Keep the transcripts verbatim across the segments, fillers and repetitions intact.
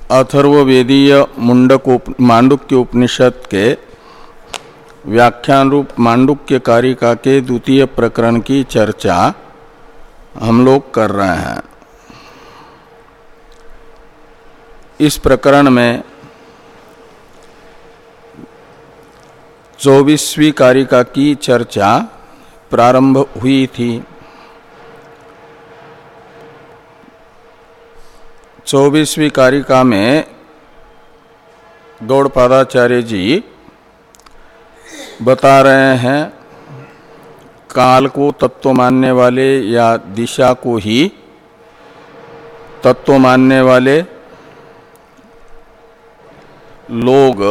अथर्ववेदीय मुंडक मांडुक्य उपनिषद के व्याख्यान रूप मांडुक्य कारिका के द्वितीय प्रकरण की चर्चा हम लोग कर रहे हैं। इस प्रकरण में चौबीसवीं कारिका की चर्चा प्रारंभ हुई थी। चौबीसवीं कारिका में गौड़पादाचार्य जी बता रहे हैं काल को तत्व मानने वाले या दिशा को ही तत्व मानने वाले लोग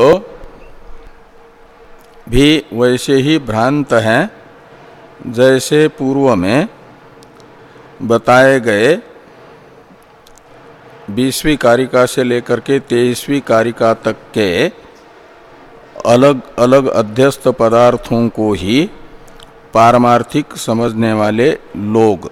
भी वैसे ही भ्रांत हैं जैसे पूर्व में बताए गए बीसवीं कारिका से लेकर के तेईसवीं कारिका तक के अलग अलग अध्यस्त पदार्थों को ही पारमार्थिक समझने वाले लोग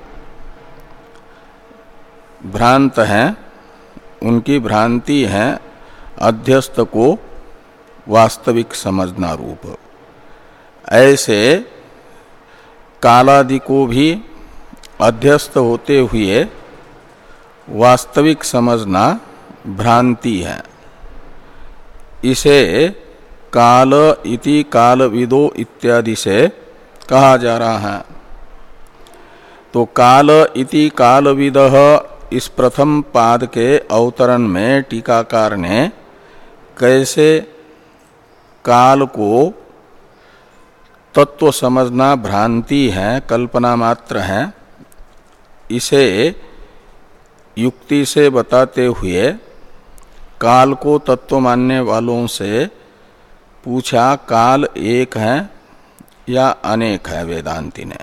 भ्रांत हैं। उनकी भ्रांति है अध्यस्त को वास्तविक समझना रूप। ऐसे कालादि को भी अध्यस्त होते हुए वास्तविक समझना भ्रांति है। इसे काल इति कालविदो इत्यादि से कहा जा रहा है। तो काल इति कालविदः इस प्रथम पाद के अवतरण में टीकाकार ने कैसे काल को तत्व समझना भ्रांति है, कल्पना मात्र है, इसे युक्ति से बताते हुए काल को तत्व मानने वालों से पूछा काल एक है या अनेक है। वेदांती ने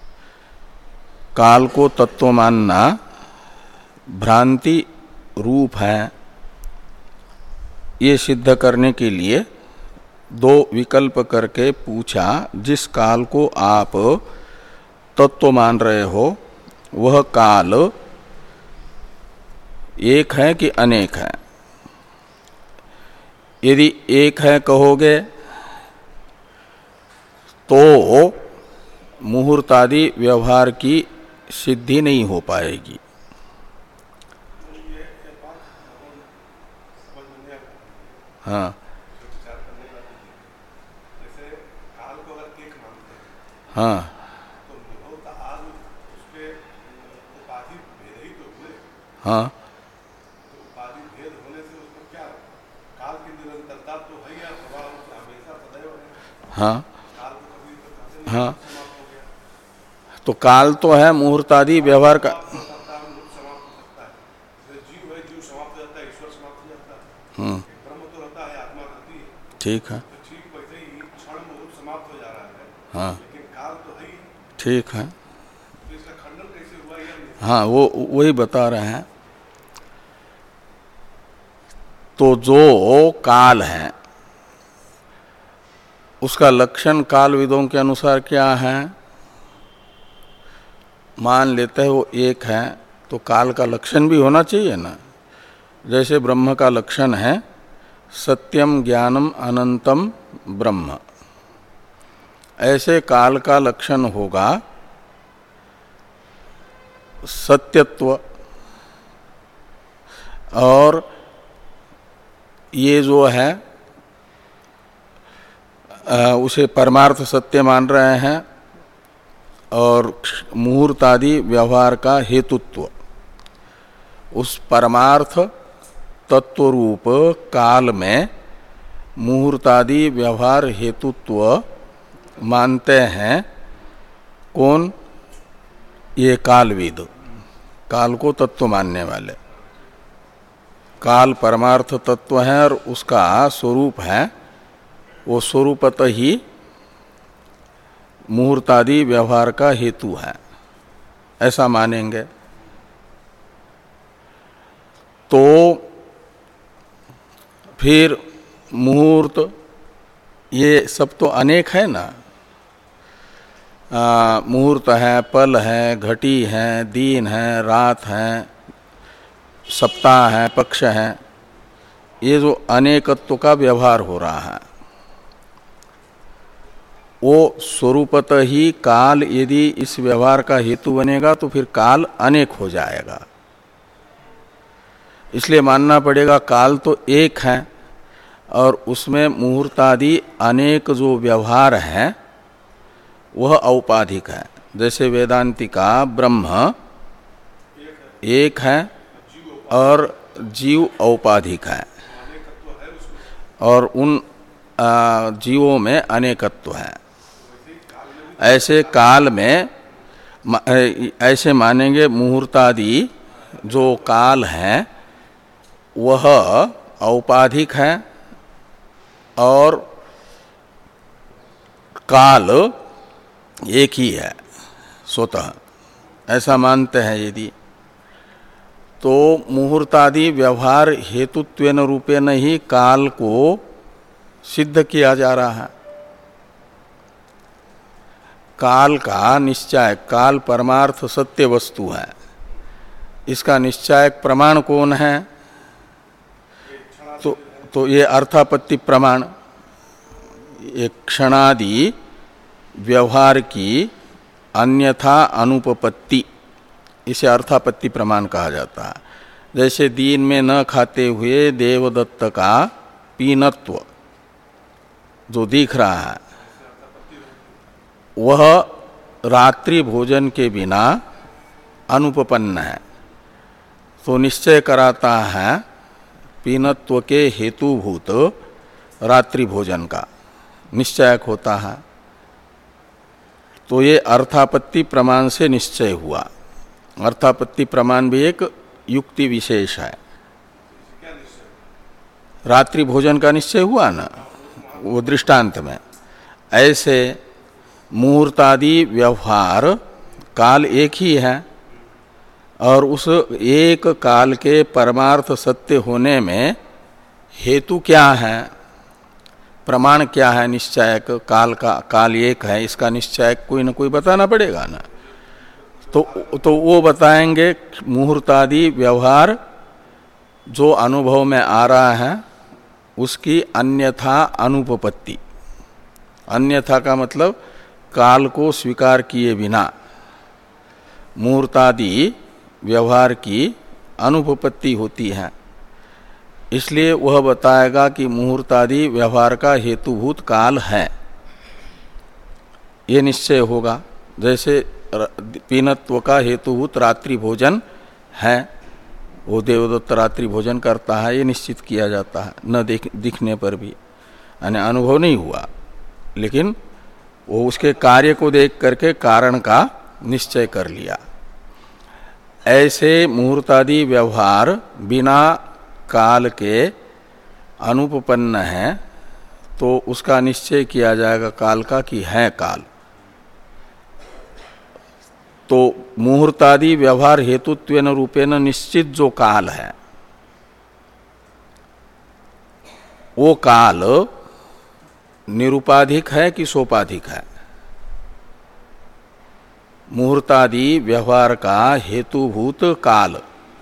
काल को तत्व मानना भ्रांति रूप है, ये सिद्ध करने के लिए दो विकल्प करके पूछा। जिस काल को आप तत्व मान रहे हो वह काल एक है कि अनेक है। यदि एक है कहोगे तो मुहूर्तादि व्यवहार की सिद्धि नहीं हो पाएगी। हाँ हाँ हाँ हाँ हाँ तो काल तो है मुहूर्तादि व्यवहार का। हम्म ठीक है, हाँ ठीक है, हाँ वो वही बता रहे हैं। तो जो काल है उसका लक्षण कालविदों के अनुसार क्या है? मान लेते हैं वो एक है तो काल का लक्षण भी होना चाहिए ना। जैसे ब्रह्म का लक्षण है सत्यम ज्ञानम अनंतम ब्रह्म, ऐसे काल का लक्षण होगा सत्यत्व। और ये जो है उसे परमार्थ सत्य मान रहे हैं और मुहूर्तादि व्यवहार का हेतुत्व। उस परमार्थ तत्व रूप काल में मुहूर्तादि व्यवहार हेतुत्व मानते हैं कौन? ये कालविद, काल को तत्व मानने वाले। काल परमार्थ तत्व है और उसका स्वरूप है, वो स्वरूपतः ही मुहूर्तादि व्यवहार का हेतु है, ऐसा मानेंगे। तो फिर मुहूर्त ये सब तो अनेक है ना। मुहूर्त है, पल है, घटी है, दिन है, रात है, सप्ताह है, पक्ष है, ये जो अनेकत्व का व्यवहार हो रहा है वो स्वरूपतः ही काल यदि इस व्यवहार का हेतु बनेगा तो फिर काल अनेक हो जाएगा। इसलिए मानना पड़ेगा काल तो एक है और उसमें मुहूर्तादि अनेक जो व्यवहार है वह औपाधिक है। जैसे वेदांति का ब्रह्म एक है और जीव औपाधिक है और उन जीवों में अनेकत्व है। ऐसे काल में ऐसे मानेंगे मुहूर्तादि जो काल है वह औपाधिक है और काल एक ही है स्वतः, ऐसा मानते हैं यदि, तो मुहूर्तादि व्यवहार हेतुत्वेन रूपेण ही काल को सिद्ध किया जा रहा है। काल का निश्चय, काल परमार्थ सत्य वस्तु है, इसका निश्चायक प्रमाण कौन है? तो तो ये अर्थापत्ति प्रमाण, ये क्षणादि व्यवहार की अन्यथा अनुपपत्ति, इसे अर्थापत्ति प्रमाण कहा जाता है। जैसे दिन में न खाते हुए देवदत्त का पीनत्व जो दिख रहा है वह रात्रि भोजन के बिना अनुपपन्न है, तो निश्चय कराता है पीनत्व के हेतुभूत रात्रि भोजन का निश्चयक होता है। तो ये अर्थापत्ति प्रमाण से निश्चय हुआ। अर्थापत्ति प्रमाण भी एक युक्ति विशेष है। रात्रि भोजन का निश्चय हुआ ना वो दृष्टांत में। ऐसे मुहूर्तादि व्यवहार काल एक ही है और उस एक काल के परमार्थ सत्य होने में हेतु क्या है, प्रमाण क्या है निश्चयक? काल का, काल एक है, इसका निश्चयक कोई न कोई बताना पड़ेगा ना। तो तो वो बताएंगे मुहूर्तादि व्यवहार जो अनुभव में आ रहा है उसकी अन्यथा अनुपपत्ति। अन्यथा का मतलब काल को स्वीकार किए बिना मुहूर्तादि व्यवहार की अनुपपत्ति होती है। इसलिए वह बताएगा कि मुहूर्तादि व्यवहार का हेतुभूत काल है, ये निश्चय होगा। जैसे पीनत्व का हेतुभूत रात्रि भोजन है, वो देवदत्त रात्रि भोजन करता है, ये निश्चित किया जाता है न दिख, दिखने पर भी, यानी अनुभव नहीं हुआ, लेकिन वो उसके कार्य को देख करके कारण का निश्चय कर लिया। ऐसे मुहूर्तादि व्यवहार बिना काल के अनुपपन्न है तो उसका निश्चय किया जाएगा काल का कि है काल। तो मुहूर्तादि व्यवहार हेतुत्वेन रूपेण निश्चित जो काल है वो काल निरुपाधिक है कि सोपाधिक है? मुहूर्तादि व्यवहार का हेतुभूत काल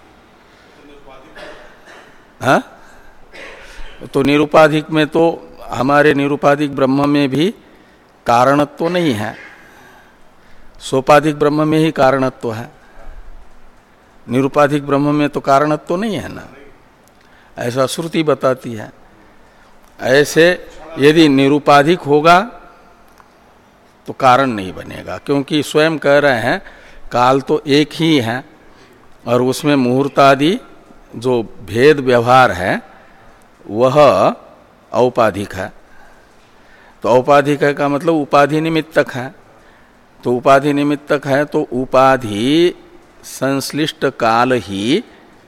है? तो निरुपाधिक में तो हमारे निरुपाधिक ब्रह्म में भी कारणत्व तो नहीं है, सोपाधिक ब्रह्म में ही कारणत्व है। निरुपाधिक ब्रह्म में तो कारणत्व तो नहीं है ना, ऐसा श्रुति बताती है। ऐसे यदि निरुपाधिक होगा तो कारण नहीं बनेगा, क्योंकि स्वयं कह रहे हैं काल तो एक ही है और उसमें मुहूर्तादि जो भेद व्यवहार है वह औपाधिक है। तो औपाधिक है का मतलब उपाधि निमित्तक है। तो उपाधि निमित्तक है तो उपाधि संश्लिष्ट काल ही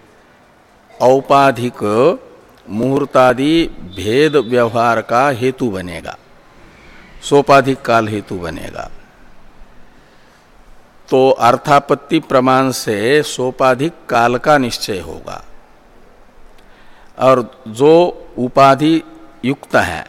औपाधिक मुहूर्तादि भेद व्यवहार का हेतु बनेगा, सोपाधिक काल हेतु बनेगा। तो अर्थापत्ति प्रमाण से सोपाधिक काल का निश्चय होगा और जो उपाधि युक्त है,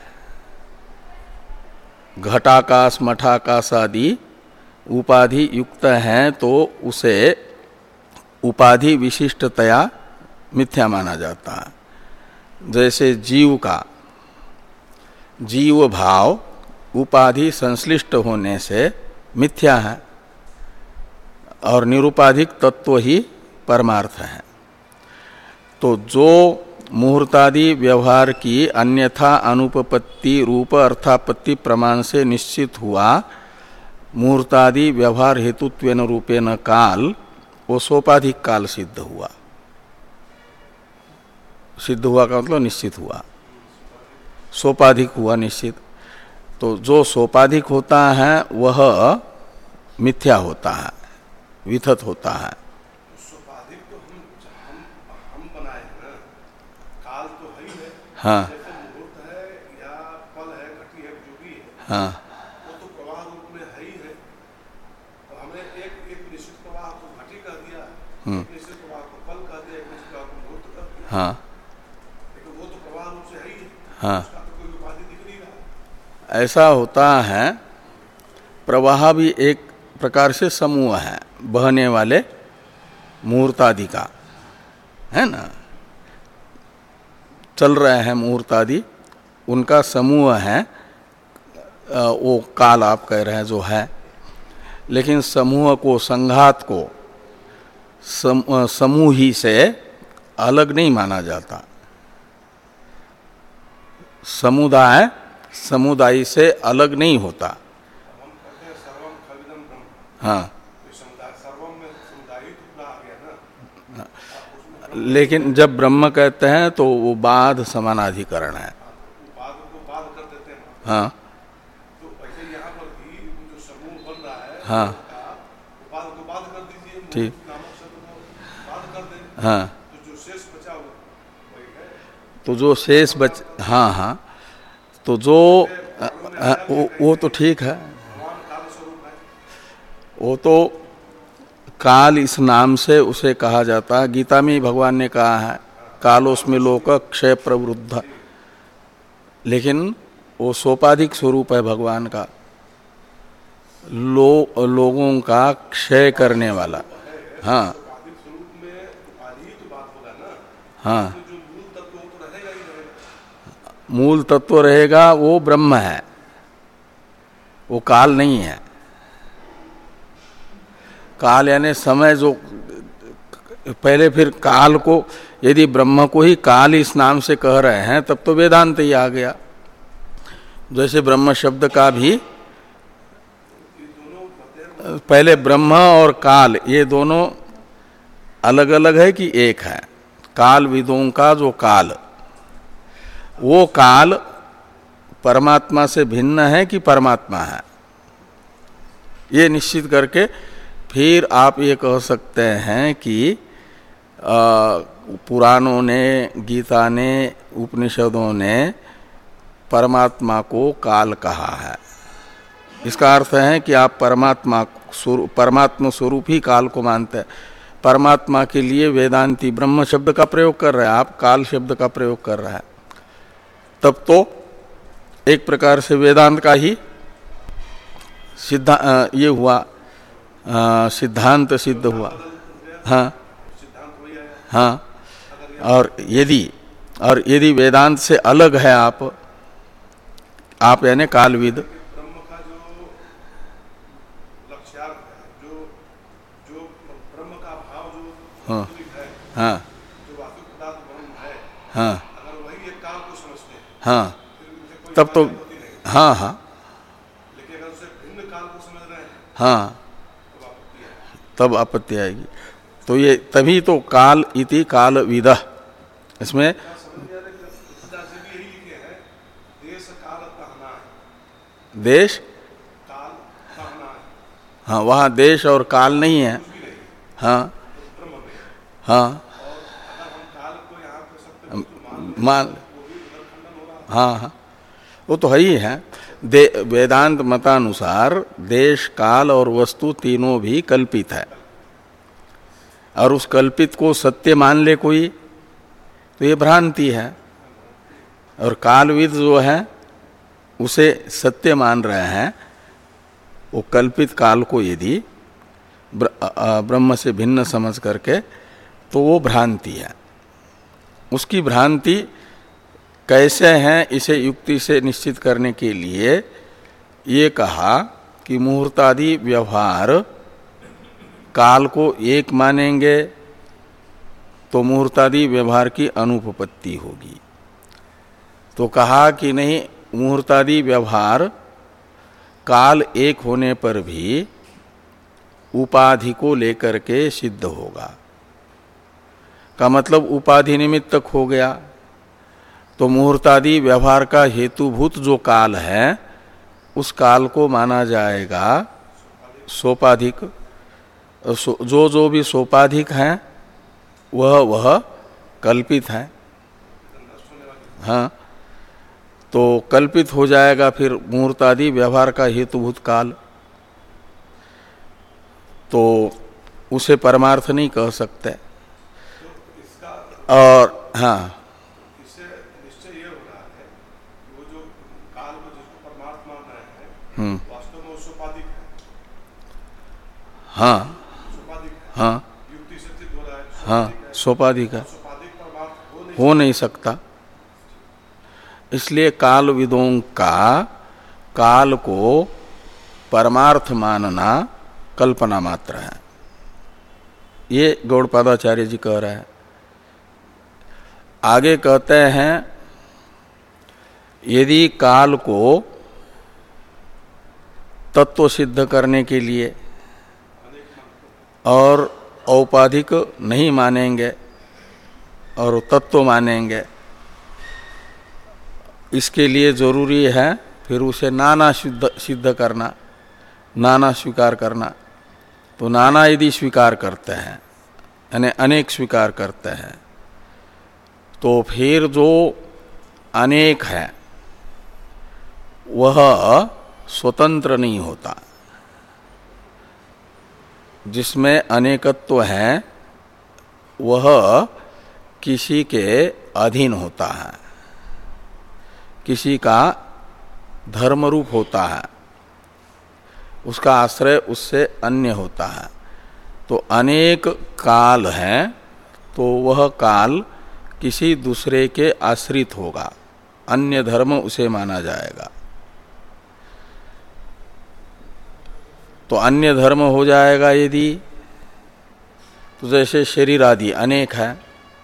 घटाकाश मठाकाश आदि उपाधि युक्त हैं, तो उसे उपाधि विशिष्टतया मिथ्या माना जाता है। जैसे जीव का जीव भाव उपाधि संश्लिष्ट होने से मिथ्या है और निरुपाधिक तत्व ही परमार्थ है। तो जो मुहूर्तादि व्यवहार की अन्यथा अनुपपत्ति रूप अर्थापत्ति प्रमाण से निश्चित हुआ मुहूर्तादि व्यवहार हेतुत्वेन रूपेण काल, वो सोपाधिक काल सिद्ध हुआ। सिद्ध हुआ का मतलब निश्चित हुआ, सोपाधिक हुआ निश्चित। तो जो सोपाधिक होता है वह मिथ्या होता है, विथत होता है। सोपाधिक तो हम हम हम बनाए हैं ना, काल तो है ही है। हाँ जैसे मुहूर्त है या पल है, घटी है, जो भी है, हाँ वो तो प्रवाह रूप में है ही है। तो हमने एक एक निश्चित प्रवाह को घटी कह दिया, एक निश्चित प्रवाह को पल कह दिया, एक निश्चित प्रवाह को मुहूर्त कह दिया। हाँ लेकिन वो तो प्रवाह रूप से है ही है। हाँ उसका तो कोई उपाधि दिख नहीं रहा। ऐसा होता है। प्रवाह भी एक प्रकार से समूह है, बहने वाले मुहूर्तादि का, है ना। चल रहे हैं मुहूर्तादि, उनका समूह है, वो काल आप कह रहे हैं जो है। लेकिन समूह को, संघात को सम, समूह ही से अलग नहीं माना जाता। समुदाय समुदाय से अलग नहीं होता। हम कहते हैं सर्वम खलिदम ब्रह्म। हाँ तो समुदाय सर्वम में समुदाय ही तो पूरा आ गया ना। लेकिन जब ब्रह्म कहते हैं तो वो बाध समानाधिकरण है। उपाद को बाध कर देते हैं। हाँ तो ऐसे यहाँ पर भी जो समूह बन रहा है, हाँ उपाद को बाध कर दीजिए, ठीक, नामक शब्द को बाध कर दें। हाँ तो जो शेष बचा हुआ वही है। तो जो शेष बच हाँ हाँ तो जो आ, आ, वो, वो तो ठीक है, भगवान काल स्वरूप है। वो तो काल इस नाम से उसे कहा जाता है। गीता में भगवान ने कहा है कालोस्मि लोक क्षय प्रवृद्ध। लेकिन वो सोपाधिक स्वरूप है भगवान का, लो, लोगों का क्षय करने वाला। हाँ उपाधिक स्वरूप में उपाधि ही तो बात होगा ना। हाँ जो मूल तत्व वो तो रहेगा ही रहेगा। मूल तत्व रहेगा, वो ब्रह्म है, वो काल नहीं है। काल यानी समय, जो पहले फिर काल को यदि ब्रह्म को ही काल इस नाम से कह रहे हैं तब तो वेदांत ही आ गया। जैसे ब्रह्म शब्द का भी पहले ब्रह्म और काल ये दोनों अलग अलग है कि एक है। काल विदों का जो काल, वो काल परमात्मा से भिन्न है कि परमात्मा है, ये निश्चित करके फिर आप ये कह सकते हैं कि पुराणों ने, गीता ने, उपनिषदों ने परमात्मा को काल कहा है। इसका अर्थ है कि आप परमात्मा परमात्मा स्वरूप ही काल को मानते हैं। परमात्मा के लिए वेदांती ब्रह्म शब्द का प्रयोग कर रहे हैं, आप काल शब्द का प्रयोग कर रहे हैं। तब तो एक प्रकार से वेदांत का ही सिद्धा ये हुआ, आ, सिद्धांत सिद्ध हुआ। हाँ हाँ और यदि और यदि वेदांत से अलग है आप आप यानी कालविद, ब्रह्म का जो लक्ष्यार्थ है, जो जो ब्रह्म का भाव जो हाँ है, हाँ जो वास्तविक पदार्थ ब्रह्म है, हाँ अगर वही एक काल को समझते हैं हाँ फिर उनसे कोई तब तो आपत्ति नहीं। हाँ हाँ लेकिन अगर उसे भिन्न काल को समझ रहे हैं हाँ तो आपत्ति है। तब आपत्ति आएगी। तो ये तभी तो काल इति काल विदः, इसमें समझ में आ रहा है कि तुलसीदास जी भी यही लिखे हैं, देश काल कहना है, देश, काल कहना है, हाँ वहाँ देश और काल नहीं है। कुछ भी नहीं, हाँ ब्रह्म में। हाँ और अगर हम काल को यहाँ पे सत्य वस्तु मान मान लें, वो भी उधर खंडन होगा। हाँ हाँ वो तो है ही है। दे वेदांत मतानुसार देश, काल और वस्तु तीनों भी कल्पित है, और उस कल्पित को सत्य मान ले कोई तो ये भ्रांति है। और कालविद जो है उसे सत्य मान रहे हैं, वो कल्पित काल को यदि ब्रह्म से भिन्न समझ करके, तो वो भ्रांति है। उसकी भ्रांति कैसे हैं इसे युक्ति से निश्चित करने के लिए ये कहा कि मुहूर्तादि व्यवहार काल को एक मानेंगे तो मुहूर्तादि व्यवहार की अनुपपत्ति होगी। तो कहा कि नहीं, मुहूर्तादि व्यवहार काल एक होने पर भी उपाधि को लेकर के सिद्ध होगा, का मतलब उपाधि निमित्तक हो गया। तो मुहूर्तादि व्यवहार का हेतुभूत जो काल है उस काल को माना जाएगा सोपाधिक। जो जो भी सोपाधिक है वह वह कल्पित है। हाँ, तो कल्पित हो जाएगा फिर मुहूर्तादि व्यवहार का हेतुभूत काल, तो उसे परमार्थ नहीं कह सकते। और हाँ, इससे निश्चय ये हो रहा है कि वो जो काल को जिसको परमार्थ मान रहे हैं वास्तव में वो सोपाधिक है। हाँ सोपाधिक है। हाँ युक्ति से सिद्ध हो रहा है। हाँ सोपाधिक है, सोपाधिक परमार्थ हो नहीं हो नहीं सकता। इसलिए काल विदों का काल को परमार्थ मानना कल्पना मात्र है, ये गौड़पादाचार्य जी कह रहे हैं। आगे कहते हैं यदि काल को तत्व सिद्ध करने के लिए और औपाधिक नहीं मानेंगे और तत्व मानेंगे, इसके लिए जरूरी है फिर उसे नाना सिद्ध सिद्ध करना, नाना स्वीकार करना। तो नाना यदि स्वीकार करते हैं यानी अनेक स्वीकार करते हैं तो फिर जो अनेक है वह स्वतंत्र नहीं होता। जिसमें अनेकत्व है वह किसी के अधीन होता है, किसी का धर्मरूप होता है, उसका आश्रय उससे अन्य होता है। तो अनेक काल है तो वह काल किसी दूसरे के आश्रित होगा, अन्य धर्म उसे माना जाएगा। तो अन्य धर्म हो जाएगा यदि, तो जैसे शरीर आदि अनेक है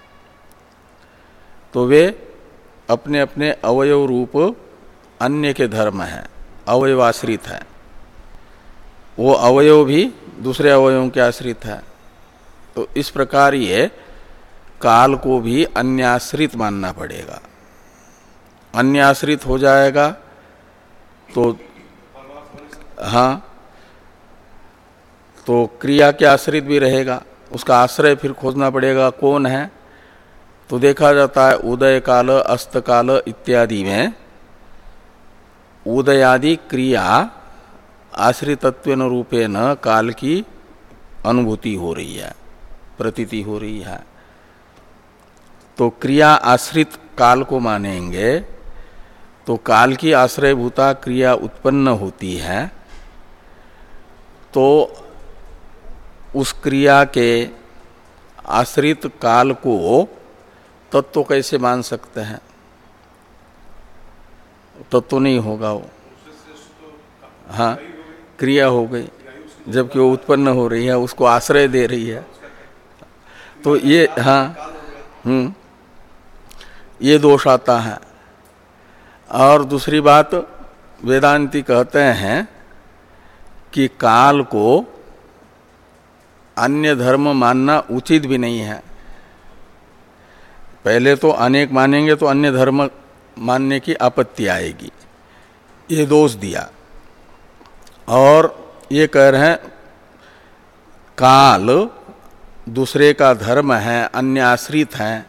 तो वे अपने अपने अवयव रूप अन्य के धर्म हैं, अवयवाश्रित है। वो अवयव भी दूसरे अवयवों के आश्रित है। तो इस प्रकार ये काल को भी अन्याश्रित मानना पड़ेगा। अन्याश्रित हो जाएगा तो हाँ, तो क्रिया के आश्रित भी रहेगा, उसका आश्रय फिर खोजना पड़ेगा कौन है। तो देखा जाता है उदय काल, अस्त काल इत्यादि में उदयादि क्रिया आश्रितत्वेन रूपेण काल की अनुभूति हो रही है, प्रतीति हो रही है। तो क्रिया आश्रित काल को मानेंगे तो काल की आश्रयभूता क्रिया उत्पन्न होती है, तो उस क्रिया के आश्रित काल को तत्व कैसे मान सकते हैं? तत्व नहीं होगा वो। हाँ, क्रिया हो गई, जबकि वो उत्पन्न हो रही है, उसको आश्रय दे रही है। तो ये हाँ हम्म ये दोष आता है। और दूसरी बात वेदांती कहते हैं कि काल को अन्य धर्म मानना उचित भी नहीं है। पहले तो अनेक मानेंगे तो अन्य धर्म मानने की आपत्ति आएगी, ये दोष दिया। और ये कह रहे हैं काल दूसरे का धर्म है, अन्य आश्रित है,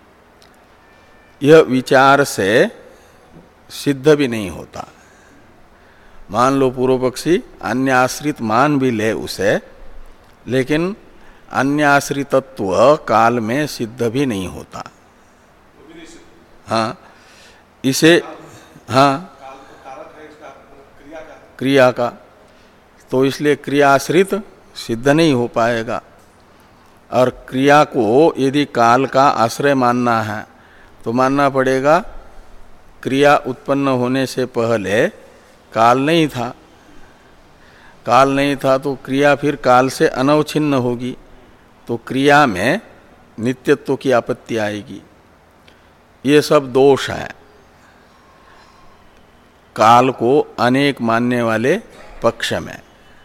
यह विचार से सिद्ध भी नहीं होता। मान लो पूर्व पक्षी अन्य आश्रित मान भी ले उसे, लेकिन अन्य आश्रितत्व काल में सिद्ध भी नहीं होता। हाँ, इसे हाँ क्रिया का, तो इसलिए क्रिया आश्रित सिद्ध नहीं हो पाएगा। और क्रिया को यदि काल का आश्रय मानना है तो मानना पड़ेगा क्रिया उत्पन्न होने से पहले काल नहीं था। काल नहीं था तो क्रिया फिर काल से अनवच्छिन्न होगी, तो क्रिया में नित्यत्व की आपत्ति आएगी। ये सब दोष है काल को अनेक मानने वाले पक्ष में।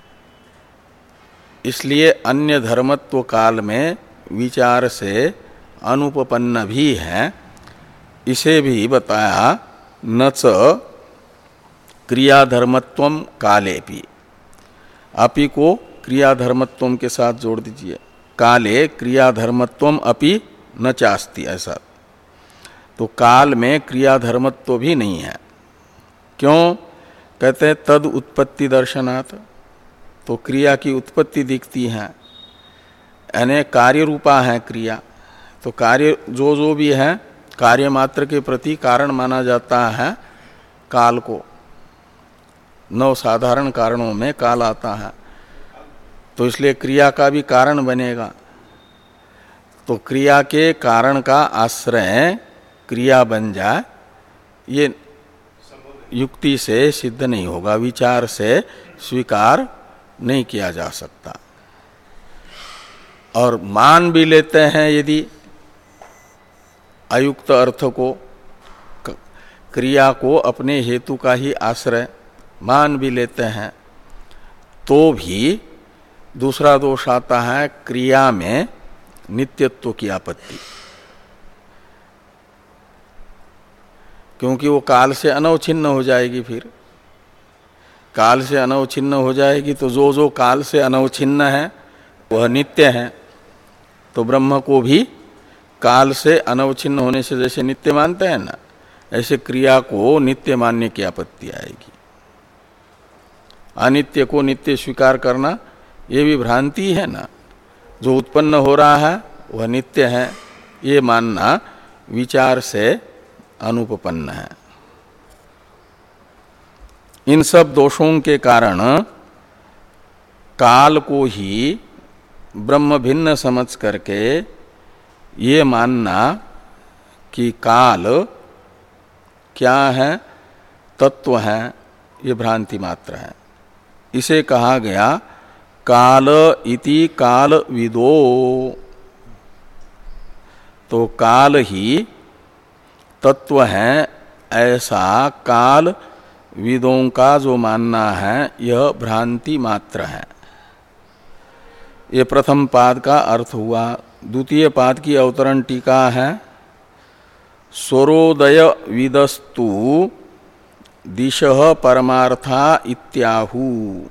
इसलिए अन्य धर्मत्व काल में विचार से अनुपपन्न भी है। इसे भी बताया न च क्रियाधर्मत्वम कालेपि, अपि को क्रियाधर्मत्वम के साथ जोड़ दीजिए। काले क्रियाधर्मत्वम अपि न चास्ति, ऐसा। तो काल में क्रियाधर्मत्व भी नहीं है। क्यों? कहते हैं तद उत्पत्ति दर्शनात्, तो क्रिया की उत्पत्ति दिखती है, यानी कार्य रूपा है क्रिया। तो कार्य जो जो भी है कार्य मात्र के प्रति कारण माना जाता है काल को। नौ साधारण कारणों में काल आता है, तो इसलिए क्रिया का भी कारण बनेगा। तो क्रिया के कारण का आश्रय क्रिया बन जाए, ये युक्ति से सिद्ध नहीं होगा, विचार से स्वीकार नहीं किया जा सकता। और मान भी लेते हैं यदि अयुक्त अर्थ को, क्रिया को अपने हेतु का ही आश्रय मान भी लेते हैं, तो भी दूसरा दोष आता है क्रिया में नित्यत्व की आपत्ति, क्योंकि वो काल से अनवच्छिन्न हो जाएगी। फिर काल से अनवच्छिन्न हो जाएगी तो जो जो काल से अनवच्छिन्न है वह नित्य है। तो ब्रह्म को भी काल से अनवच्छिन्न होने से जैसे नित्य मानते हैं ना, ऐसे क्रिया को नित्य मानने की आपत्ति आएगी। अनित्य को नित्य स्वीकार करना ये भी भ्रांति है ना। जो उत्पन्न हो रहा है वह नित्य है, ये मानना विचार से अनुपपन्न है। इन सब दोषों के कारण काल को ही ब्रह्म भिन्न समझ करके ये मानना कि काल क्या है, तत्व है, ये भ्रांति मात्र है। इसे कहा गया काल इति काल विदो। तो काल ही तत्व है ऐसा काल विदों का जो मानना है यह भ्रांति मात्र है। ये प्रथम पाद का अर्थ हुआ। द्वितीय पाद की अवतरण टीका है स्वरोदय विदस्तु दिशः परमार्था इत्याहु।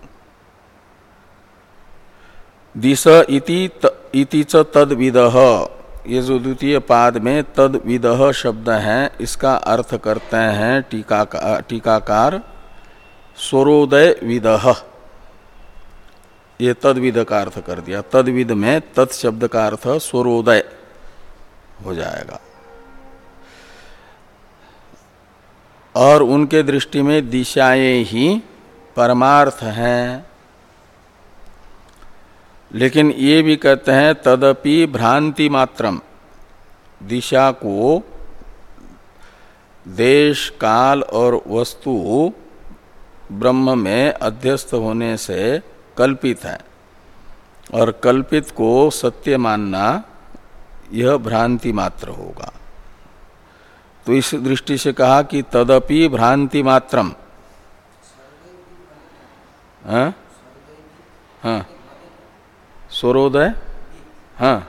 दिश इति त, इति च तद्विदः, ये जो द्वितीय पाद में तद्विदः शब्द है इसका अर्थ करते हैं टीका टीकाकार स्वरोदय विदः, ये तद्विद का अर्थ कर दिया। तद्विद में तत् शब्द का अर्थ स्वरोदय हो जाएगा। और उनके दृष्टि में दिशाएं ही परमार्थ हैं। लेकिन ये भी कहते हैं तदपि भ्रांति मात्रम, दिशा को देश काल और वस्तु ब्रह्म में अध्यस्त होने से कल्पित है, और कल्पित को सत्य मानना यह भ्रांति मात्र होगा। तो इस दृष्टि से कहा कि तदपि भ्रांति मात्रम। हाँ हाँ स्वरोदय, हाँ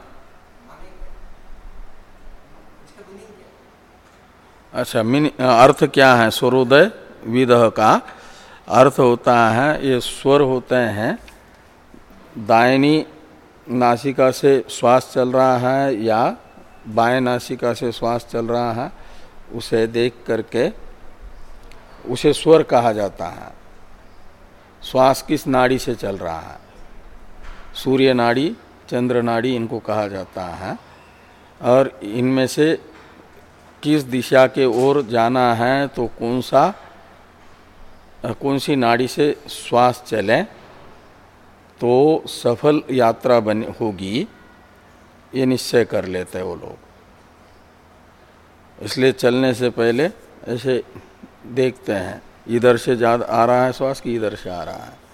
अच्छा, मिन अर्थ क्या है? स्वरोदय विदह का अर्थ होता है, ये स्वर होते हैं, दाहिनी नासिका से श्वास चल रहा है या बाएं नासिका से श्वास चल रहा है, उसे देख करके उसे स्वर कहा जाता है। श्वास किस नाड़ी से चल रहा है? सूर्य नाड़ी, चंद्र नाड़ी, इनको कहा जाता है। और इनमें से किस दिशा के ओर जाना है तो कौन सा कौन सी नाड़ी से श्वास चले तो सफल यात्रा बन होगी, ये निश्चय कर लेते हैं वो लोग। इसलिए चलने से पहले ऐसे देखते हैं, इधर से ज्यादा आ रहा है श्वास कि इधर से आ रहा है।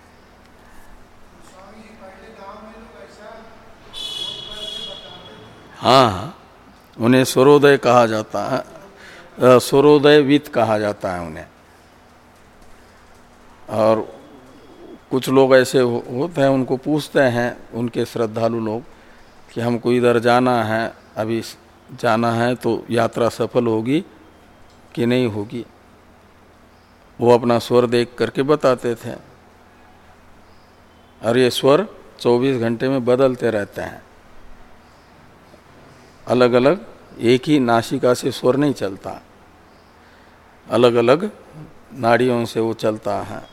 हाँ, उन्हें स्वरोदय कहा जाता है, स्वरोदय वित कहा जाता है उन्हें। और कुछ लोग ऐसे हो, होते हैं, उनको पूछते हैं उनके श्रद्धालु लोग कि हमको इधर जाना है, अभी जाना है तो यात्रा सफल होगी कि नहीं होगी। वो अपना स्वर देख करके बताते थे। और ये स्वर चौबीस घंटे में बदलते रहते हैं, अलग अलग, एक ही नासिका से स्वर नहीं चलता, अलग अलग नाड़ियों से वो चलता है।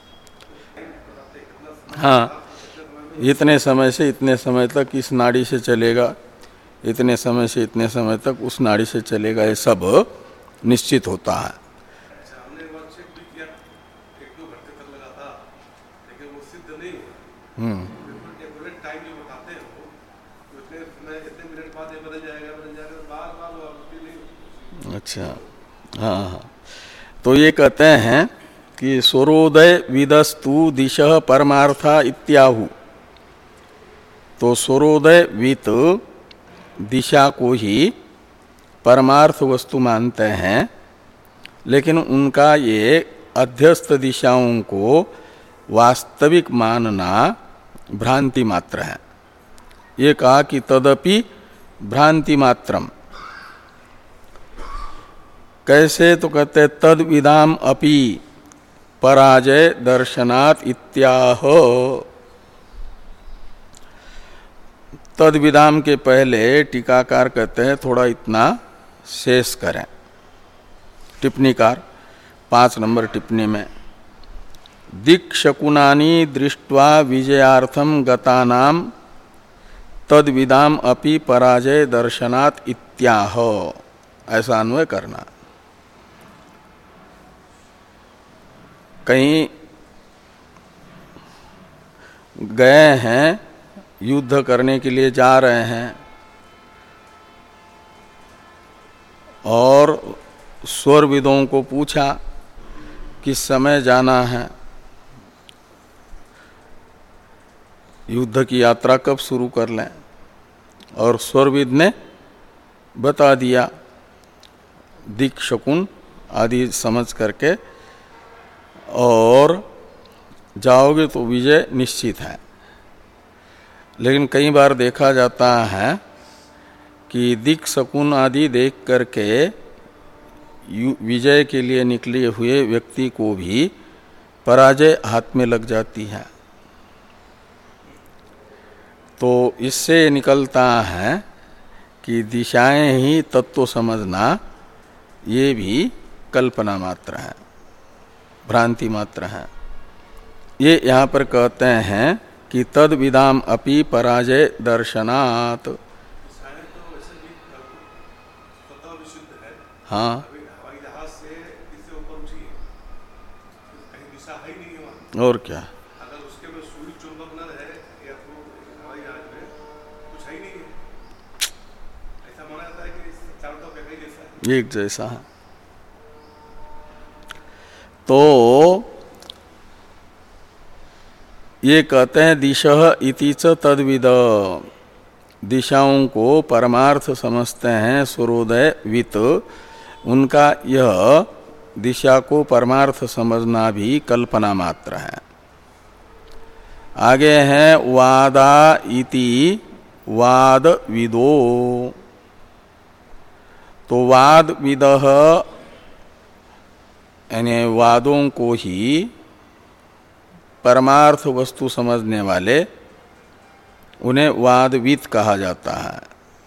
हाँ, इतने समय से इतने समय तक इस नाड़ी से चलेगा, इतने समय से इतने समय तक उस नाड़ी से चलेगा, ये सब निश्चित होता है। हमने एक बार चेक भी किया, एक दो घंटे तक लगा था, लेकिन वो सिद्ध नहीं हुआ। हम्म एक्यूरेट टाइम जो बताते हैं वो, तो इतने समय इतने मिनट बाद ये बदल जाएगा बदल जाएगा, बार बार वो आवृत्ति नहीं। अच्छा, हाँ हाँ। तो ये कहते हैं कि स्वरोदय विदस्तु दिशः परमार्था इत्याहु। तो स्वरोदय वित दिशा को ही परमार्थ वस्तु मानते हैं, लेकिन उनका ये अध्यस्त दिशाओं को वास्तविक मानना भ्रांति मात्र है। ये कहा कि तदपि भ्रांति मात्रम। कैसे? तो कहते तद विदाम अपि पराजय दर्शनात् इत्याह। तद विदाम के पहले टीकाकार कहते हैं थोड़ा इतना शेष करें। टिप्पणीकार पांच नंबर टिप्पणी में दिक् शकुनानि दृष्ट्वा विजयार्थम गतानाम तद विदाम अपि पराजय दर्शनात् इत्याह, ऐसा अन्वय करना। कहीं गए हैं, युद्ध करने के लिए जा रहे हैं और स्वरविदों को पूछा किस समय जाना है, युद्ध की यात्रा कब शुरू कर लें, और स्वरविद ने बता दिया दिक् शकुन आदि समझ करके, और जाओगे तो विजय निश्चित है। लेकिन कई बार देखा जाता है कि दिक् शकुन आदि देख करके विजय के लिए निकले हुए व्यक्ति को भी पराजय हाथ में लग जाती है। तो इससे निकलता है कि दिशाएं ही तत्व समझना ये भी कल्पना मात्र है, भ्रांति मात्र है। ये यहाँ पर कहते हैं कि तद विदाम अपि पराजय दर्शनात्। हाँ, हवाई जहाज से इससे ऊपर उठी है, कहीं दिशा है ही नहीं है वहाँ। और क्या, अगर उसके में सुई चुंबक न रहे या तो हवाई जहाज में कुछ है ही नहीं है, ऐसा माना जाता है कि चारों तरफ एक ही जैसा है, एक जैसा है। तो ये कहते हैं दिशः इति च तद्विद, दिशाओं को परमार्थ समझते हैं स्वरोदय वित, उनका यह दिशा को परमार्थ समझना भी कल्पना मात्र है। आगे है वादा इति वाद विदो। तो वाद विदः यानी वादों को ही परमार्थ वस्तु समझने वाले, उन्हें वादविद कहा जाता है।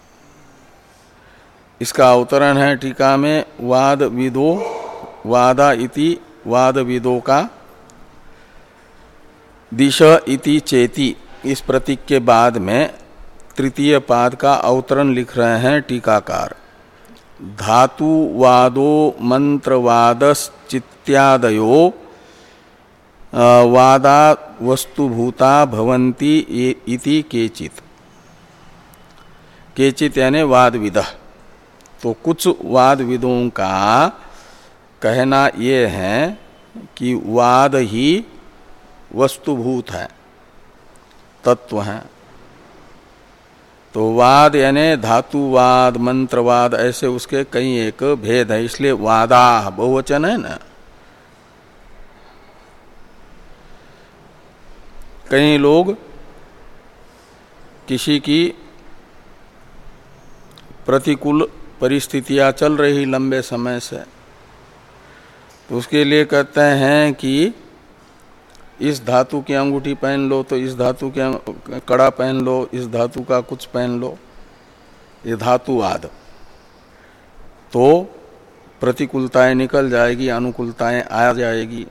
इसका अवतरण है टीका में वाद विदो, वादा इति वाद विदो का दिश इति चेति, इस प्रतीक के बाद में तृतीय पाद का अवतरण लिख रहे हैं टीकाकार। धातुवादो मंत्रवादश्चित्यादयो वादा वस्तुभूता भवन्ति इति केचित। केचित यानी वादविदः। तो कुछ वादविदों का कहना ये है कि वाद ही वस्तुभूत है, तत्व है। तो वाद यानी धातुवाद, मंत्रवाद, ऐसे उसके कई एक भेद है, इसलिए वादा बहुवचन है ना। कई लोग किसी की प्रतिकूल परिस्थितियां चल रही लंबे समय से, तो उसके लिए कहते हैं कि इस धातु की अंगूठी पहन लो, तो इस धातु के कड़ा पहन लो, इस धातु का कुछ पहन लो, ये धातुवाद। तो प्रतिकूलताएं निकल जाएगी, अनुकूलताएं आ जाएगी।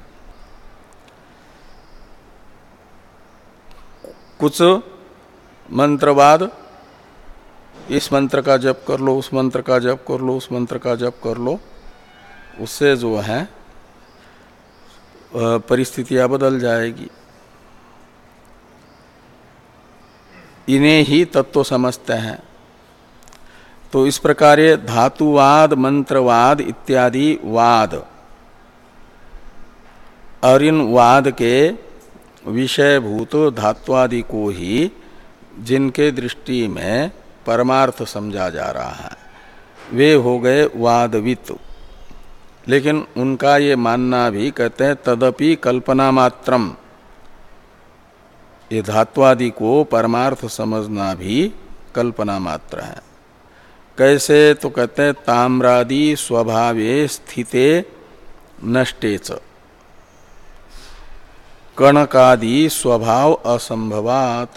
कुछ मंत्रवाद, इस मंत्र का जप कर लो, उस मंत्र का जप कर लो, उस मंत्र का जप कर लो, उससे जो है परिस्थितियां बदल जाएगी। इन्हें ही तत्व समझते हैं। तो इस प्रकार ये धातुवाद, मंत्रवाद इत्यादि वाद, और इन वाद के विषयभूत धात्वादि को ही जिनके दृष्टि में परमार्थ समझा जा रहा है, वे हो गए वादवित। लेकिन उनका ये मानना भी, कहते हैं तदपि कल्पना मात्रम, ये धात्वादि को परमार्थ समझना भी कल्पना मात्र है। कैसे? तो कहते हैं ताम्रादि स्वभावे स्थिते नष्टेच कणकादि स्वभाव असंभवात।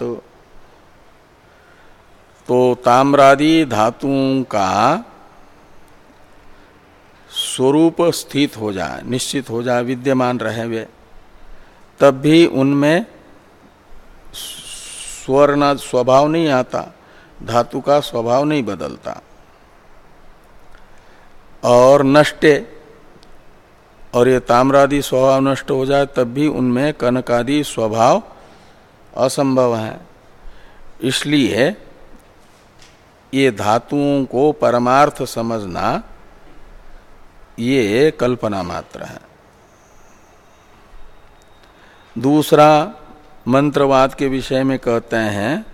तो ताम्रादि धातुओं का स्वरूप स्थित हो जाए, निश्चित हो जाए, विद्यमान रहे वे, तब भी उनमें स्वर्ण स्वभाव नहीं आता, धातु का स्वभाव नहीं बदलता। और नष्टे, और ये ताम्रादि स्वभाव नष्ट हो जाए तब भी उनमें कनकादि स्वभाव असंभव है। इसलिए ये धातुओं को परमार्थ समझना ये कल्पना मात्र है। दूसरा मंत्रवाद के विषय में कहते हैं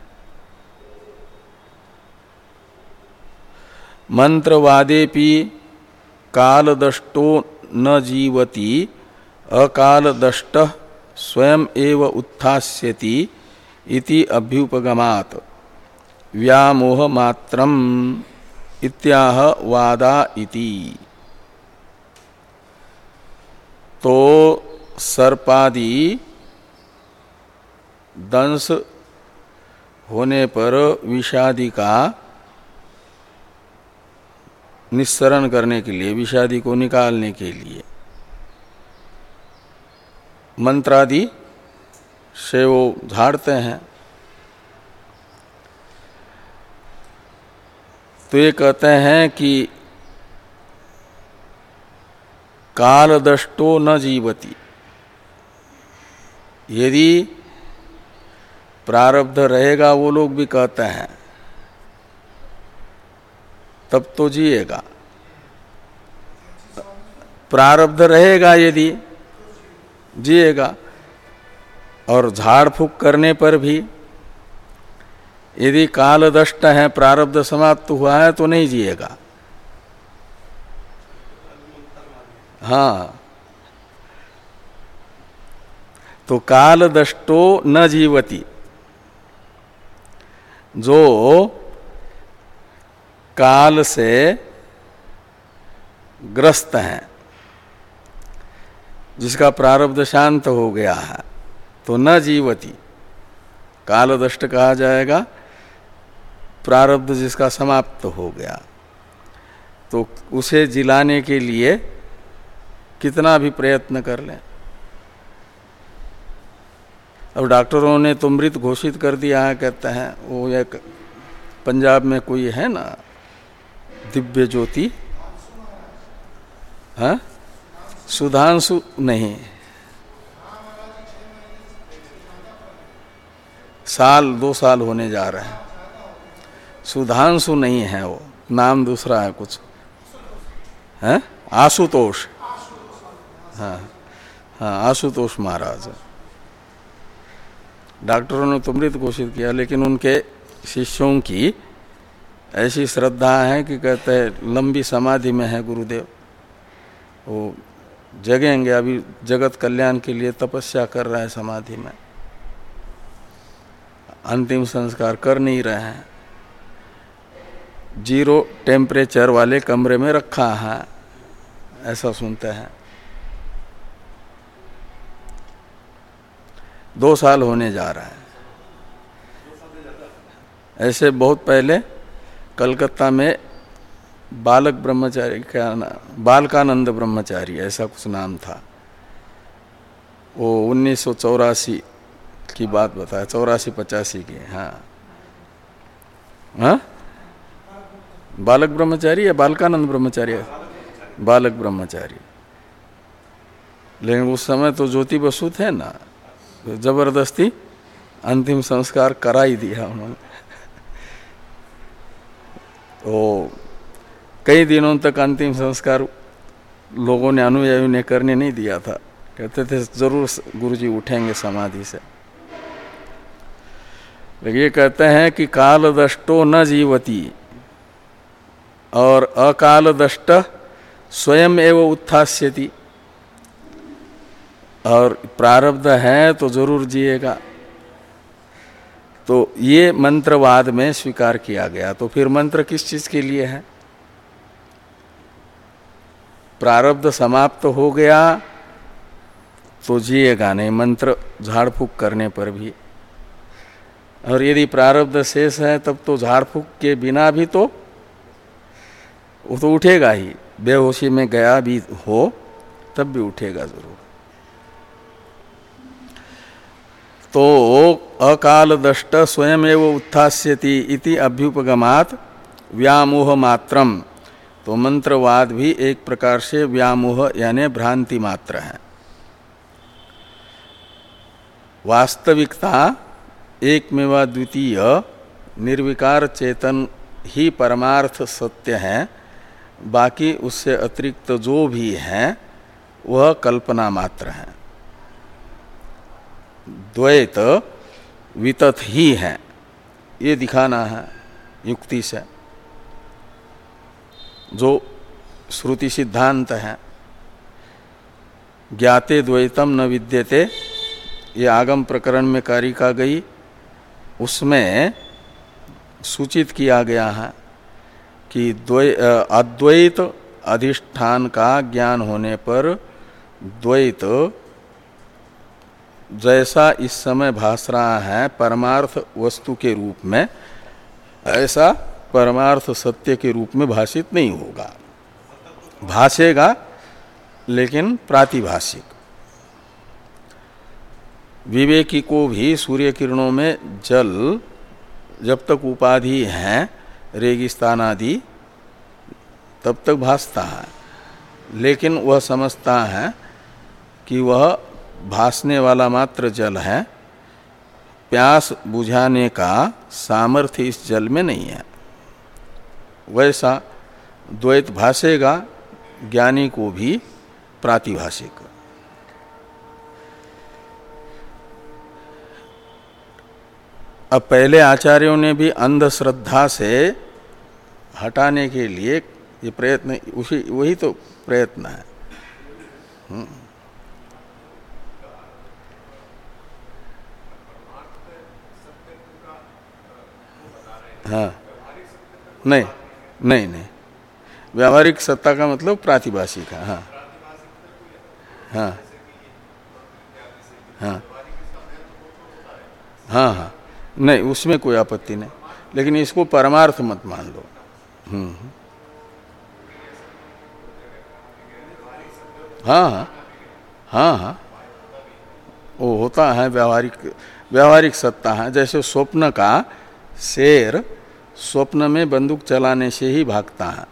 मंत्रवादेपि कालदष्टो न जीवति अकालदष्ट स्वयं एव उत्थास्यति इति अभ्युपगमात् व्यामोह मात्रम इत्याह वादा इति। तो सर्पादि दंश होने पर विषादि का निस्सरण करने के लिए, विषादि को निकालने के लिए मंत्रादि से वो झाड़ते हैं। तो ये कहते हैं कि कालदष्टो न जीवति, यदि प्रारब्ध रहेगा, वो लोग भी कहते हैं, तब तो जिएगा। प्रारब्ध रहेगा यदि, जिएगा। और झाड़ फूक करने पर भी यदि कालदष्ट है, प्रारब्ध समाप्त हुआ है, तो नहीं जिएगा। हाँ, तो कालदष्टो न जीवति, जो काल से ग्रस्त हैं, जिसका प्रारब्ध शांत हो गया है, तो न जीवति, कालदष्ट कहा जाएगा प्रारब्ध जिसका समाप्त हो गया। तो उसे जिलाने के लिए कितना भी प्रयत्न कर लें। अब डॉक्टरों ने तो मृत घोषित कर दिया है, कहते हैं। वो एक पंजाब में कोई है ना, दिव्य ज्योति, हाँ, सुधांशु नहीं, साल दो साल होने जा रहे हैं। सुधांशु नहीं है, वो नाम दूसरा है कुछ, है आशुतोष, हाँ हाँ आशुतोष महाराज। डॉक्टरों ने तो मृत घोषित किया, लेकिन उनके शिष्यों की ऐसी श्रद्धा है कि कहते हैं लंबी समाधि में है गुरुदेव, वो जगेंगे, अभी जगत कल्याण के लिए तपस्या कर रहे हैं समाधि में, अंतिम संस्कार कर नहीं रहे हैं, जीरो टेम्परेचर वाले कमरे में रखा है, ऐसा सुनते हैं। दो साल होने जा रहा है। ऐसे बहुत पहले कलकत्ता में बालक ब्रह्मचारी, क्या नाम, बालकानंद ब्रह्मचारी ऐसा कुछ नाम था, वो उन्नीस सौ चौरासी की बात बताया, चौरासी पचासी की। हाँ हाँ बालक ब्रह्मचारी या बालकानंद ब्रह्मचारी? बालक ब्रह्मचारी। लेकिन उस समय तो ज्योति बसु थे ना, तो जबरदस्ती अंतिम संस्कार करा ही दिया उन्होंने। तो कई दिनों तक अंतिम संस्कार लोगों ने, अनुयायियों ने करने नहीं दिया था, कहते थे जरूर गुरुजी उठेंगे समाधि से। लेकिन ये कहते हैं कि कालदष्टो न जीवती और अकालदष्ट स्वयं एवं उत्थास्यति, और प्रारब्ध है तो जरूर जिएगा। तो ये मंत्रवाद में स्वीकार किया गया। तो फिर मंत्र किस चीज के लिए है? प्रारब्ध समाप्त हो गया तो जिएगा नहीं, मंत्र झाड़ फूक करने पर भी। और यदि प्रारब्ध शेष है तब तो झाड़ फूक के बिना भी तो वो तो उठेगा ही, बेहोशी में गया भी हो तब भी उठेगा जरूर। तो अकालदष्ट स्वयं एवं उत्थास्यति इति अभ्युपगमात व्यामोह मात्रम। तो मंत्रवाद भी एक प्रकार से व्यामोह यानी भ्रांति मात्र है। वास्तविकता एकमेवा द्वितीय निर्विकार चेतन ही परमार्थ सत्य है, बाकी उससे अतिरिक्त जो भी है वह कल्पना मात्र है, द्वैत वितत ही है, ये दिखाना है युक्ति से। जो श्रुति सिद्धांत है, ज्ञाते द्वैतम न विद्यते, ये आगम प्रकरण में कारिका गई, उसमें सूचित किया गया है कि अद्वैत अधिष्ठान का ज्ञान होने पर द्वैत जैसा इस समय भास रहा है परमार्थ वस्तु के रूप में, ऐसा परमार्थ सत्य के रूप में भाषित नहीं होगा। भाषेगा लेकिन प्रातिभाषिक। विवेकी को भी सूर्य किरणों में जल जब तक उपाधि है, रेगिस्तान आदि, तब तक भासता है, लेकिन वह समझता है कि वह भासने वाला मात्र जल है, प्यास बुझाने का सामर्थ्य इस जल में नहीं है। वैसा द्वैत भासेगा ज्ञानी को भी प्रातिभाषिक। अब पहले आचार्यों ने भी अंधश्रद्धा से हटाने के लिए ये प्रयत्न, उसी वही तो प्रयत्न है। हाँ नहीं नहीं नहीं व्यावहारिक सत्ता का मतलब प्रातिभाषिक है। हाँ हाँ हाँ हाँ हाँ नहीं, उसमें कोई आपत्ति नहीं, लेकिन इसको परमार्थ मत मान लो। हम्म हाँ हाँ हाँ हाँ वो होता है व्यावहारिक, व्यावहारिक सत्ता है। जैसे स्वप्न का शेर स्वप्न में बंदूक चलाने से ही भागता है,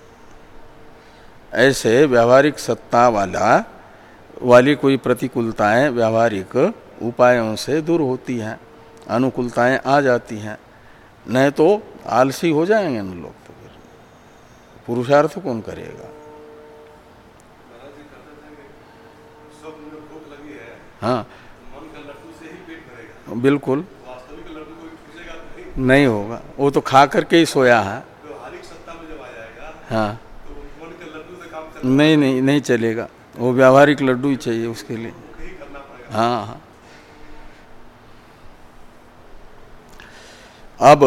ऐसे व्यावहारिक सत्ता वाला वाली कोई प्रतिकूलताएं व्यावहारिक उपायों से दूर होती हैं, अनुकूलताएं आ जाती हैं। नहीं तो आलसी हो जाएंगे न लोग, तो फिर पुरुषार्थ कौन करेगा? हाँ मन का लड्डू से ही पेट भरेगा, बिल्कुल वास्तविक लड्डू कोई पूछेगा तो नहीं, नहीं होगा, वो तो खा करके ही सोया है। व्यवहारिक सत्ता में जब आ जाएगा हाँ तो मन के लड्डू से काम चल नहीं नहीं नहीं चलेगा, वो व्यावहारिक लड्डू ही चाहिए उसके लिए। ही करना पड़ेगा। हाँ हाँ। अब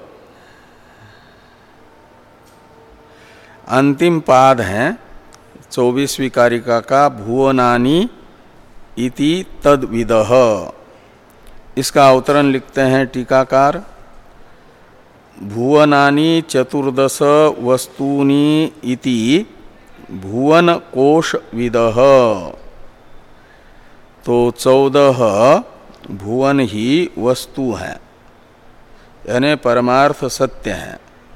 अंतिम पाद है चौबीसवीं कारिका का, भुवनानि इति तद्विदः। इसका अवतरण लिखते हैं टीकाकार, भुवनानि चतुर्दश वस्तूनि इति भुवन कोश विदः। तो चौदह भुवन ही वस्तु हैं, यानी परमार्थ सत्य हैं।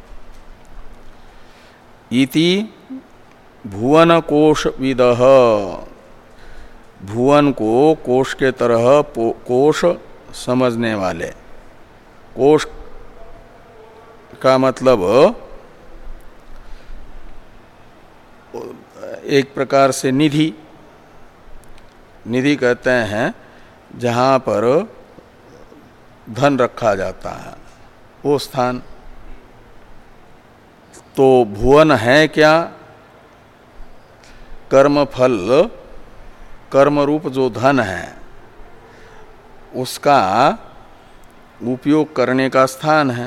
इति भुवन कोश विदः, भुवन को कोश के तरह कोश समझने वाले। कोश का मतलब एक प्रकार से निधि, निधि कहते हैं जहाँ पर धन रखा जाता है, वो स्थान। तो भुवन है क्या? कर्म फल, कर्म रूप जो धन है उसका उपयोग करने का स्थान है।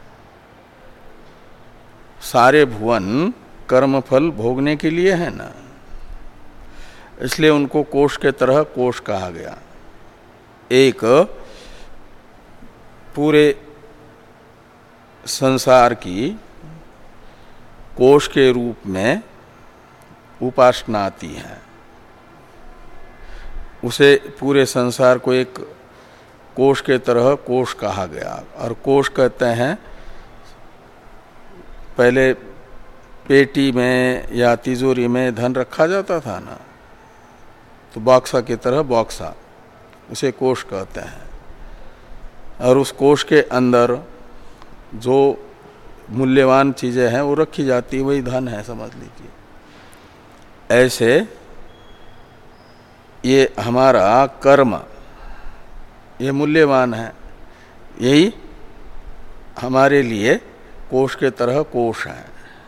सारे भुवन कर्म फल भोगने के लिए है ना, इसलिए उनको कोश के तरह कोश कहा गया। एक पूरे संसार की कोश के रूप में उपासना आती है, उसे पूरे संसार को एक कोश के तरह कोश कहा गया। और कोश कहते हैं, पहले पेटी में या तिजोरी में धन रखा जाता था ना, तो बॉक्सा की तरह बॉक्सा, उसे कोश कहते हैं। और उस कोश के अंदर जो मूल्यवान चीजें हैं वो रखी जाती, वही धन है, समझ लीजिए। ऐसे ये हमारा कर्म ये मूल्यवान है, यही हमारे लिए कोश के तरह कोश है।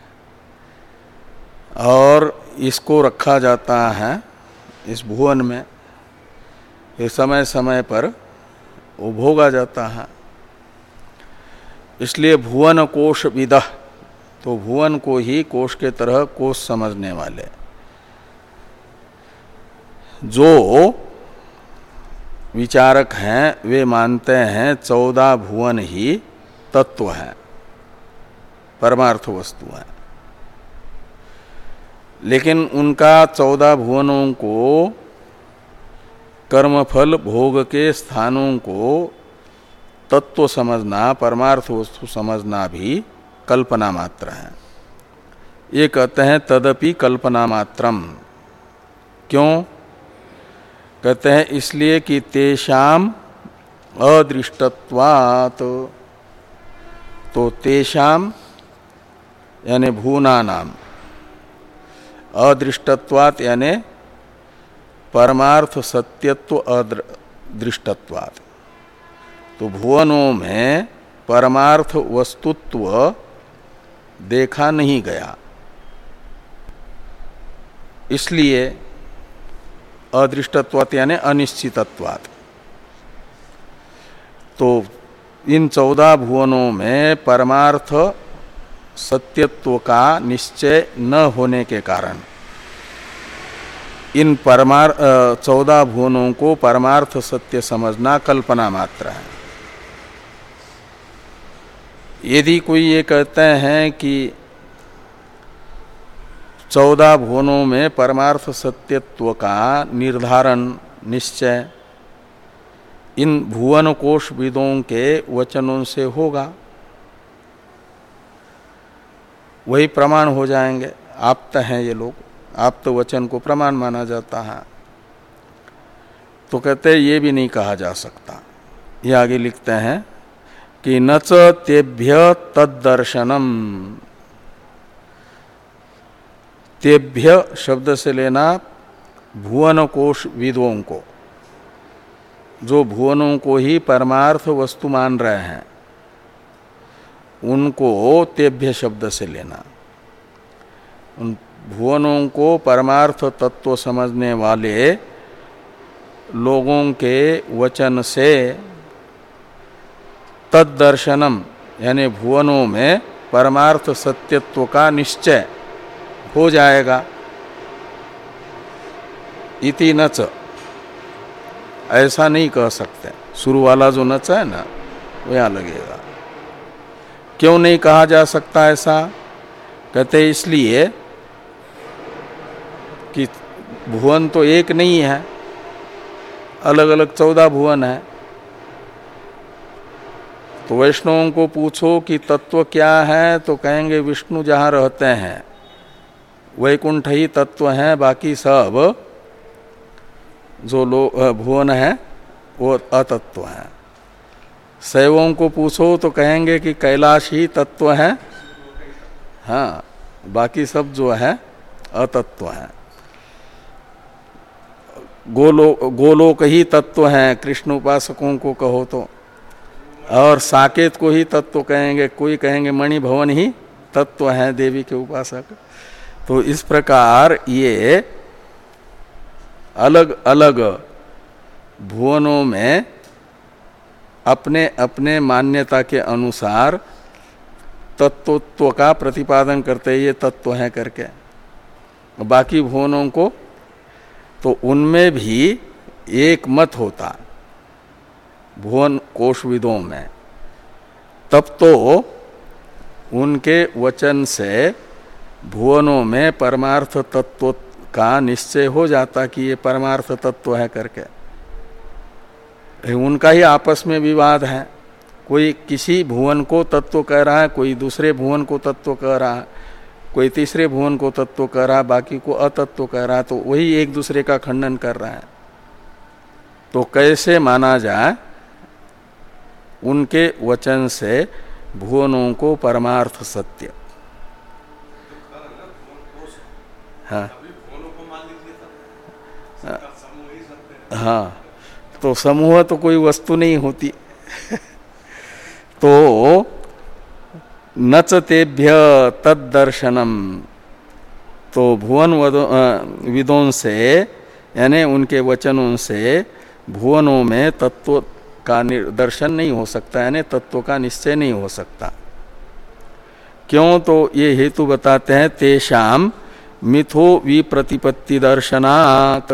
और इसको रखा जाता है इस भुवन में, ये समय समय पर वो भोगा जाता है। इसलिए भुवन कोश विदः, तो भुवन को ही कोश के तरह कोश समझने वाले। जो विचारक हैं वे मानते हैं चौदह भुवन ही तत्व हैं, परमार्थ वस्तु हैं। लेकिन उनका चौदह भुवनों को, कर्मफल भोग के स्थानों को तत्व समझना, परमार्थ वस्तु समझना भी कल्पना मात्र है। ये कहते हैं तदपि कल्पना मात्रम। क्यों कहते हैं? इसलिए कि तेषाम अदृष्टत्वात्, तो तेषाम यानी भुवनानाम, अदृष्टत्वात् यानी परमार्थ सत्यत्व अदृष्टत्वात्। तो भुवनों में परमार्थ वस्तुत्व देखा नहीं गया, इसलिए अदृष्टत्वात् यानी अनिश्चितत्वात्। तो इन चौदह भुवनों में परमार्थ सत्यत्व का निश्चय न होने के कारण इन परमार चौदह भुवनों को परमार्थ सत्य समझना कल्पना मात्र है। यदि कोई ये कहते हैं कि चौदह भुवनों में परमार्थ सत्यत्व का निर्धारण, निश्चय इन भुवन कोश विदों के वचनों से होगा, वही प्रमाण हो जाएंगे। आप्त हैं ये लोग, आप्त वचन को प्रमाण माना जाता है। तो कहते हैं ये भी नहीं कहा जा सकता। ये आगे लिखते हैं कि न च तेभ्य तद्दर्शनम। तेभ्य शब्द से लेना भुवन कोश विदों को, जो भुवनों को ही परमार्थ वस्तु मान रहे हैं उनको तेभ्य शब्द से लेना। उन भुवनों को परमार्थ तत्व समझने वाले लोगों के वचन से तद्दर्शनम यानी भुवनों में परमार्थ सत्यत्व का निश्चय हो जाएगा। इति नच, ऐसा नहीं कह सकते। शुरू वाला जो नच है ना वो यहाँ लगेगा। क्यों नहीं कहा जा सकता ऐसा? कहते इसलिए कि भुवन तो एक नहीं है, अलग अलग चौदह भुवन है। तो वैष्णवों को पूछो कि तत्व क्या है तो कहेंगे विष्णु जहाँ रहते हैं वैकुंठ ही तत्व है, बाकी सब जो लो भुवन है वो अतत्व है। शैवों को पूछो तो कहेंगे कि कैलाश ही तत्व है, हाँ, बाकी सब जो है अतत्व है। गोलो गोलोक ही तत्व है कृष्ण उपासकों को कहो तो, और साकेत को ही तत्व कहेंगे, कोई कहेंगे मणि भवन ही तत्व है देवी के उपासक। तो इस प्रकार ये अलग अलग भुवनों में अपने अपने मान्यता के अनुसार तत्वत्व का प्रतिपादन करते ये तत्व है करके। बाकी भुवनों को तो उनमें भी एक मत होता भुवन कोशविदों में, तब तो उनके वचन से भुवनों में परमार्थ तत्व का निश्चय हो जाता कि ये परमार्थ तत्व है करके। उनका ही आपस में विवाद है, कोई किसी भुवन को तत्व कह रहा है, कोई दूसरे भुवन को तत्व कह रहा है, कोई तीसरे भुवन को तत्व कह रहा है, बाकी को अतत्व कह रहा है। तो वही एक दूसरे का खंडन कर रहा है। तो कैसे माना जाए उनके वचन से भुवनों को परमार्थ सत्य? हाँ हाँ, तो समूह तो कोई वस्तु नहीं होती। तो नच तेभ्य तद्दर्शनम, तो भुवन विदों से यानी उनके वचनों से भुवनों में तत्व का दर्शन नहीं हो सकता, यानी तत्व का निश्चय नहीं हो सकता। क्यों? तो ये हेतु बताते हैं तेषाम मिथो विप्रतिपत्ति दर्शनात्।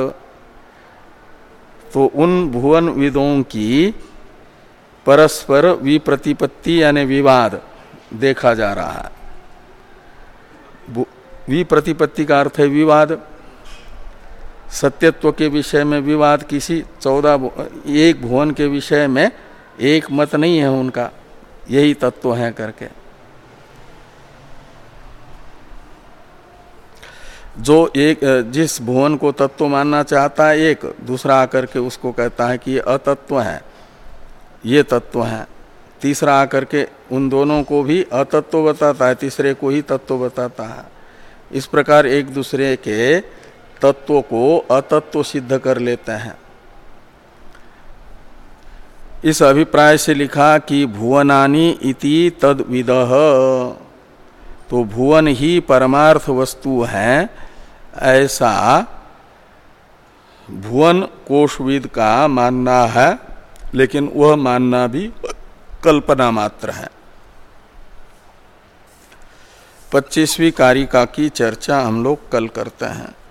तो उन भुवन विदों की परस्पर विप्रतिपत्ति यानी विवाद देखा जा रहा है। विप्रतिपत्ति का अर्थ है विवाद, सत्यत्व के विषय में विवाद। किसी चौदह एक भुवन के विषय में एक मत नहीं है उनका, यही तत्व है करके। जो एक जिस भुवन को तत्व मानना चाहता है एक, दूसरा आकर के उसको कहता है कि ये अतत्व है, ये तत्व है। तीसरा आकर के उन दोनों को भी अतत्व बताता है, तीसरे को ही तत्व बताता है। इस प्रकार एक दूसरे के तत्व को अतत्व सिद्ध कर लेते हैं। इस अभिप्राय से लिखा कि भुवनानि इति तद्विदः, तो भुवन ही परमार्थ वस्तु है ऐसा भुवन कोशविद का मानना है, लेकिन वह मानना भी कल्पना मात्र है। पच्चीसवीं कारिका की चर्चा हम लोग कल करते हैं।